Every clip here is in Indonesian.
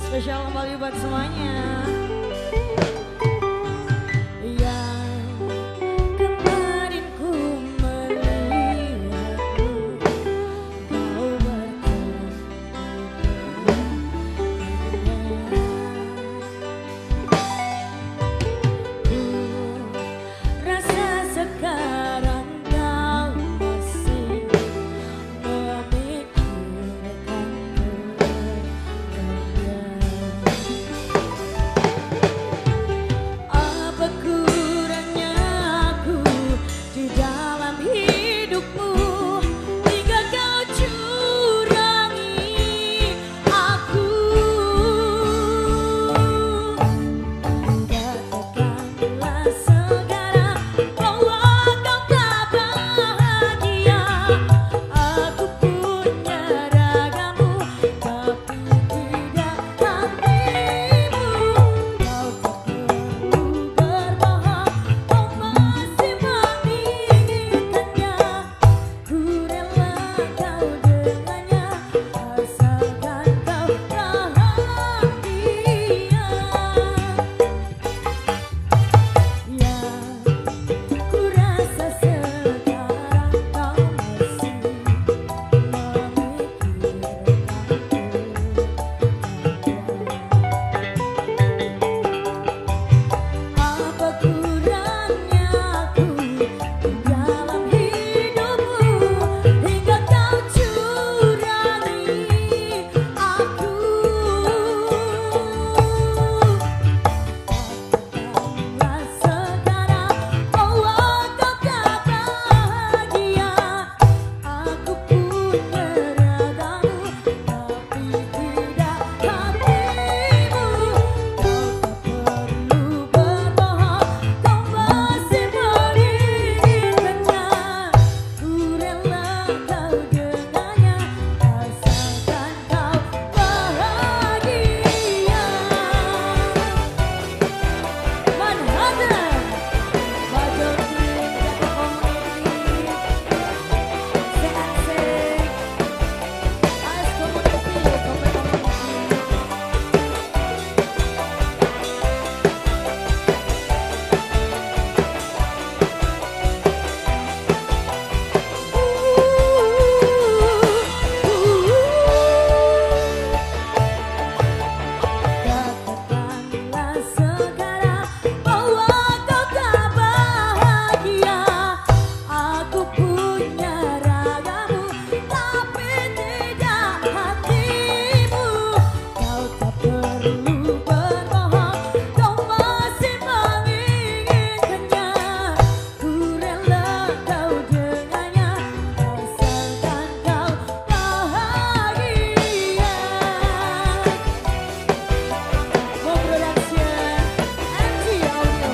Spesial kembali buat semuanya. Yang kemarin ku melihatmu, kau bertemu ku rasa sekarang kau masih apa kurangnya aku di dalam hidupmu hingga kau curangi aku. Katakanlah sekarang bahwa kau tak bahagia. Aku punya ragamu tapi tidak hatimu. Kau tak perlu berbohong, kau masih menginginkannya. Ku rela kau dengannya, asalkan kau bahagia. Yang ku rasa sekarang kau masih apa kurangnya aku di dalam hidupmu hingga kau curangi aku. Katakanlah sekarang bahwa kau tak bahagia. Aku punya ragamu tapi tidak hatimu. Kau tak perlu berbohong, kau masih menginginkannya. Ku rela kau dengannya, asalkan kau bahagia. Manhattan, Bajul Tim Jaga Community, CNC, AS Community, Kopi Community. Katakanlah sekarang bahwa kau tak bahagia. Aku punya ragamu tapi tidak hatimu. Kau tak perlu berbohong, kau masih menginginkannya. Ku rela kau dengannya, asalkan kau bahagia. Production MG Audio.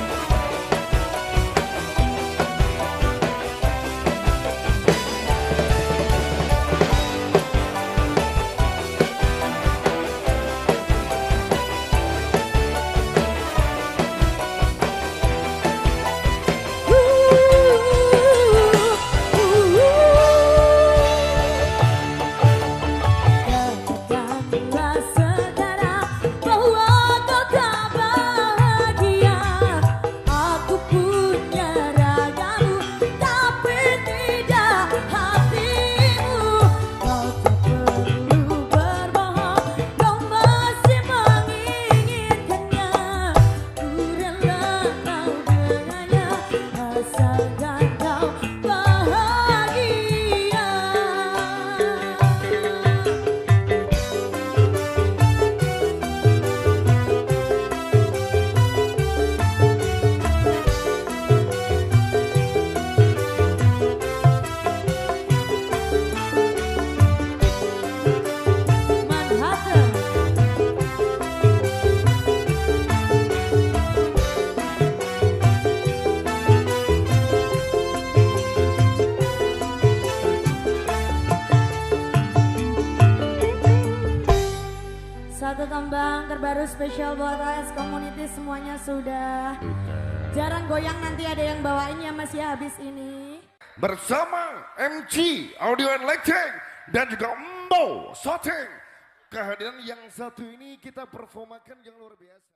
Katakanlah sekarang bahwa kau tak bahagia. Aku punya ragamu tapi tidak hatimu. Kau tak perlu berbohong, kau masih menginginkannya. Ku rela kau dengannya, asalkan kau bahagia. Manhattan. Satu tambang terbaru spesial buat AS Community, semuanya sudah jarang goyang, nanti ada yang bawain ya Mas ya habis ini. Bersama MG Audio and Lighting dan juga Mbo Shooting Kehadiran yang satu ini kita performakan yang luar biasa.